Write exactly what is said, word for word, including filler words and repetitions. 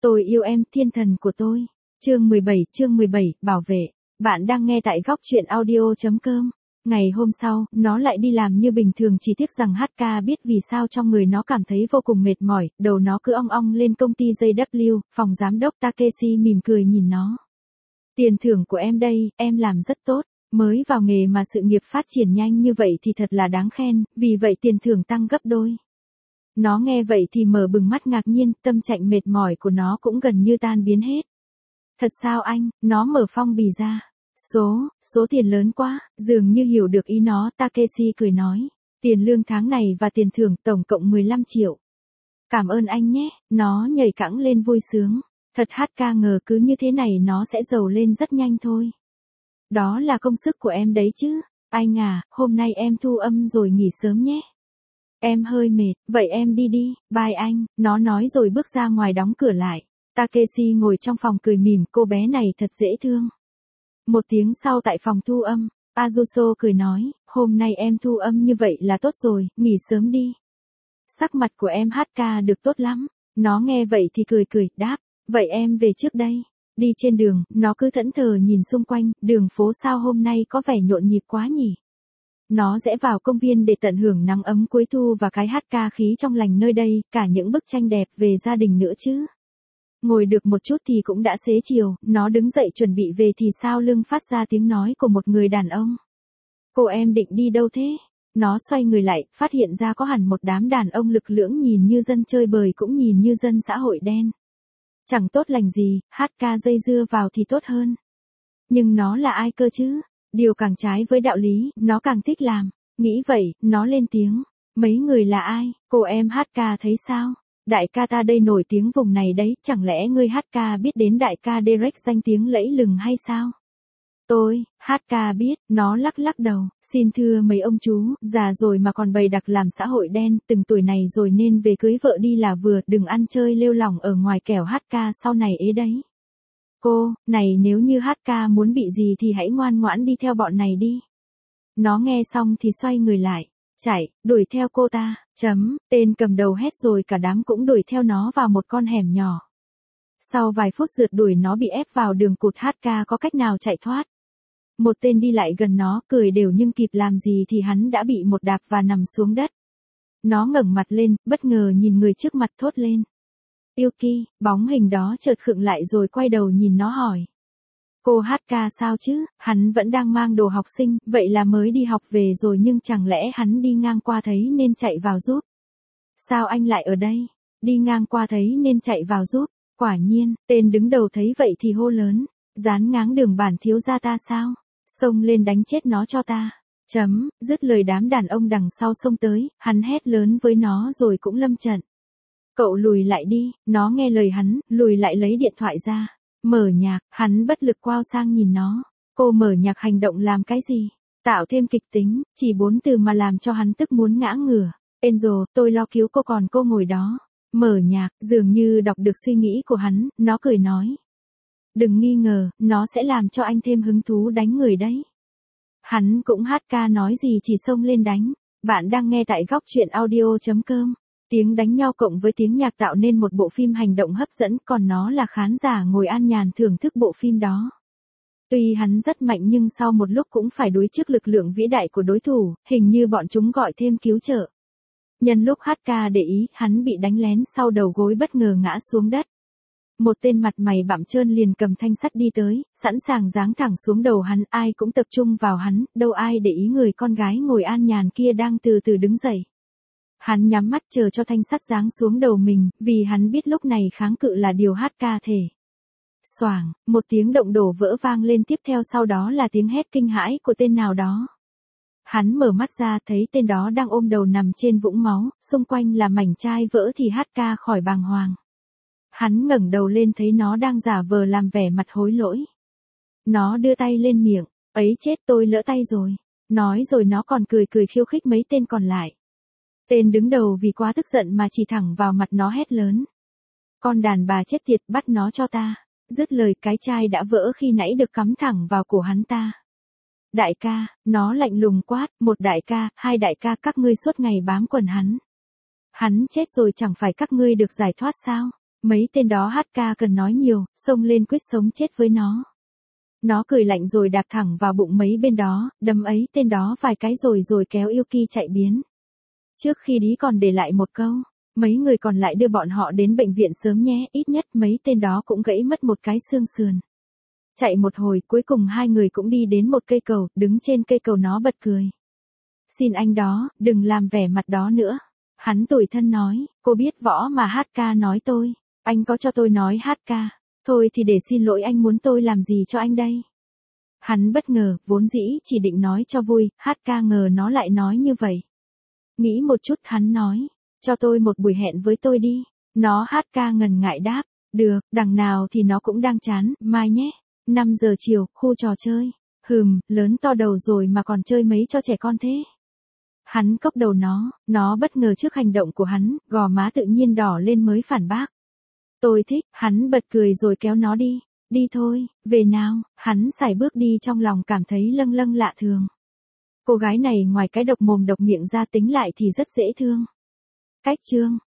Tôi yêu em, thiên thần của tôi. Chương mười bảy, chương mười bảy, bảo vệ. Bạn đang nghe tại góc truyện audio chấm com. Ngày hôm sau, nó lại đi làm như bình thường, chỉ tiếc rằng hát ca biết vì sao trong người nó cảm thấy vô cùng mệt mỏi, đầu nó cứ ong ong lên. Công ty gi vê kép, phòng giám đốc Takeshi mỉm cười nhìn nó. Tiền thưởng của em đây, em làm rất tốt. Mới vào nghề mà sự nghiệp phát triển nhanh như vậy thì thật là đáng khen, vì vậy tiền thưởng tăng gấp đôi. Nó nghe vậy thì mở bừng mắt ngạc nhiên, tâm trạng mệt mỏi của nó cũng gần như tan biến hết. Thật sao anh? Nó mở phong bì ra. Số, số tiền lớn quá, dường như hiểu được ý nó, Takeshi cười nói. Tiền lương tháng này và tiền thưởng tổng cộng mười lăm triệu. Cảm ơn anh nhé, nó nhảy cẫng lên vui sướng. Thật hát ca ngờ cứ như thế này nó sẽ giàu lên rất nhanh thôi. Đó là công sức của em đấy chứ. Anh à, hôm nay em thu âm rồi nghỉ sớm nhé. Em hơi mệt, vậy em đi đi, bye anh, nó nói rồi bước ra ngoài đóng cửa lại. Takeshi ngồi trong phòng cười mỉm, cô bé này thật dễ thương. Một tiếng sau tại phòng thu âm, Azuso cười nói, hôm nay em thu âm như vậy là tốt rồi, nghỉ sớm đi. Sắc mặt của em hát ca được tốt lắm. Nó nghe vậy thì cười cười, đáp, vậy em về trước đây. Đi trên đường, nó cứ thẫn thờ nhìn xung quanh, đường phố sao hôm nay có vẻ nhộn nhịp quá nhỉ. Nó rẽ vào công viên để tận hưởng nắng ấm cuối thu và cái hát ca khí trong lành nơi đây, cả những bức tranh đẹp về gia đình nữa chứ. Ngồi được một chút thì cũng đã xế chiều, nó đứng dậy chuẩn bị về thì sao lưng phát ra tiếng nói của một người đàn ông. Cô em định đi đâu thế? Nó xoay người lại, phát hiện ra có hẳn một đám đàn ông lực lưỡng nhìn như dân chơi bời cũng nhìn như dân xã hội đen. Chẳng tốt lành gì, hát ca dây dưa vào thì tốt hơn. Nhưng nó là ai cơ chứ? Điều càng trái với đạo lý, nó càng thích làm. Nghĩ vậy, nó lên tiếng. Mấy người là ai? Cô em hát ca thấy sao? Đại ca ta đây nổi tiếng vùng này đấy, chẳng lẽ ngươi hát ca biết đến đại ca Derek danh tiếng lẫy lừng hay sao? Tôi, hát ca biết, nó lắc lắc đầu, xin thưa mấy ông chú, già rồi mà còn bày đặc làm xã hội đen, từng tuổi này rồi nên về cưới vợ đi là vừa, đừng ăn chơi lêu lỏng ở ngoài kẻo hát ca sau này ế đấy. Cô, này nếu như hát ca muốn bị gì thì hãy ngoan ngoãn đi theo bọn này đi. Nó nghe xong thì xoay người lại, chạy, đuổi theo cô ta, chấm, tên cầm đầu hét rồi cả đám cũng đuổi theo nó vào một con hẻm nhỏ. Sau vài phút rượt đuổi nó bị ép vào đường cụt, hát ca có cách nào chạy thoát. Một tên đi lại gần nó, cười đều nhưng kịp làm gì thì hắn đã bị một đạp và nằm xuống đất. Nó ngẩng mặt lên, bất ngờ nhìn người trước mặt thốt lên. Yuki, bóng hình đó chợt khựng lại rồi quay đầu nhìn nó hỏi. Cô hát ca sao chứ, hắn vẫn đang mang đồ học sinh, vậy là mới đi học về rồi nhưng chẳng lẽ hắn đi ngang qua thấy nên chạy vào giúp. Sao anh lại ở đây? Đi ngang qua thấy nên chạy vào giúp. Quả nhiên, tên đứng đầu thấy vậy thì hô lớn. Dán ngáng đường bản thiếu gia ta sao? Xông lên đánh chết nó cho ta. Chấm, dứt lời đám đàn ông đằng sau xông tới, hắn hét lớn với nó rồi cũng lâm trận. Cậu lùi lại đi, nó nghe lời hắn, lùi lại lấy điện thoại ra. Mở nhạc, hắn bất lực quao sang nhìn nó. Cô mở nhạc hành động làm cái gì? Tạo thêm kịch tính, chỉ bốn từ mà làm cho hắn tức muốn ngã ngửa. Angel, tôi lo cứu cô còn cô ngồi đó. Mở nhạc, dường như đọc được suy nghĩ của hắn, nó cười nói. Đừng nghi ngờ, nó sẽ làm cho anh thêm hứng thú đánh người đấy. Hắn cũng hát ca nói gì chỉ xông lên đánh. Bạn đang nghe tại góc truyện audio chấm com. Tiếng đánh nhau cộng với tiếng nhạc tạo nên một bộ phim hành động hấp dẫn, còn nó là khán giả ngồi an nhàn thưởng thức bộ phim đó. Tuy hắn rất mạnh nhưng sau một lúc cũng phải đối trước lực lượng vĩ đại của đối thủ, hình như bọn chúng gọi thêm cứu trợ. Nhân lúc hát ca để ý, hắn bị đánh lén sau đầu gối bất ngờ ngã xuống đất. Một tên mặt mày bặm trơn liền cầm thanh sắt đi tới, sẵn sàng giáng thẳng xuống đầu hắn, ai cũng tập trung vào hắn, đâu ai để ý người con gái ngồi an nhàn kia đang từ từ đứng dậy. Hắn nhắm mắt chờ cho thanh sắt giáng xuống đầu mình, vì hắn biết lúc này kháng cự là điều hát ca thể. Xoảng, một tiếng động đổ vỡ vang lên, tiếp theo sau đó là tiếng hét kinh hãi của tên nào đó. Hắn mở mắt ra thấy tên đó đang ôm đầu nằm trên vũng máu, xung quanh là mảnh chai vỡ thì hát ca khỏi bàng hoàng. Hắn ngẩng đầu lên thấy nó đang giả vờ làm vẻ mặt hối lỗi. Nó đưa tay lên miệng, ấy chết tôi lỡ tay rồi. Nói rồi nó còn cười cười khiêu khích mấy tên còn lại. Tên đứng đầu vì quá tức giận mà chỉ thẳng vào mặt nó hét lớn. Con đàn bà chết tiệt, bắt nó cho ta. Dứt lời cái chai đã vỡ khi nãy được cắm thẳng vào cổ hắn ta. Đại ca, nó lạnh lùng quát, một đại ca, hai đại ca, các ngươi suốt ngày bám quần hắn. Hắn chết rồi chẳng phải các ngươi được giải thoát sao? Mấy tên đó hát ca cần nói nhiều, xông lên quyết sống chết với nó. Nó cười lạnh rồi đạp thẳng vào bụng mấy bên đó, đấm ấy tên đó vài cái rồi rồi kéo Yuki chạy biến. Trước khi đi còn để lại một câu, mấy người còn lại đưa bọn họ đến bệnh viện sớm nhé, ít nhất mấy tên đó cũng gãy mất một cái xương sườn. Chạy một hồi, cuối cùng hai người cũng đi đến một cây cầu, đứng trên cây cầu nó bật cười. Xin anh đó, đừng làm vẻ mặt đó nữa. Hắn tủi thân nói, cô biết võ mà hát ca nói tôi, anh có cho tôi nói hát ca. Thôi thì để xin lỗi anh muốn tôi làm gì cho anh đây? Hắn bất ngờ, vốn dĩ chỉ định nói cho vui, hát ca ngờ nó lại nói như vậy. Nghĩ một chút hắn nói, cho tôi một buổi hẹn với tôi đi. Nó hát ca ngần ngại đáp, được, đằng nào thì nó cũng đang chán, mai nhé. năm giờ chiều, khu trò chơi. Hừm, lớn to đầu rồi mà còn chơi mấy cho trẻ con thế. Hắn cốc đầu nó, nó bất ngờ trước hành động của hắn, gò má tự nhiên đỏ lên mới phản bác. Tôi thích, hắn bật cười rồi kéo nó đi. Đi thôi, về nào, hắn sải bước đi trong lòng cảm thấy lâng lâng lạ thường. Cô gái này ngoài cái độc mồm độc miệng ra tính lại thì rất dễ thương. Cách chương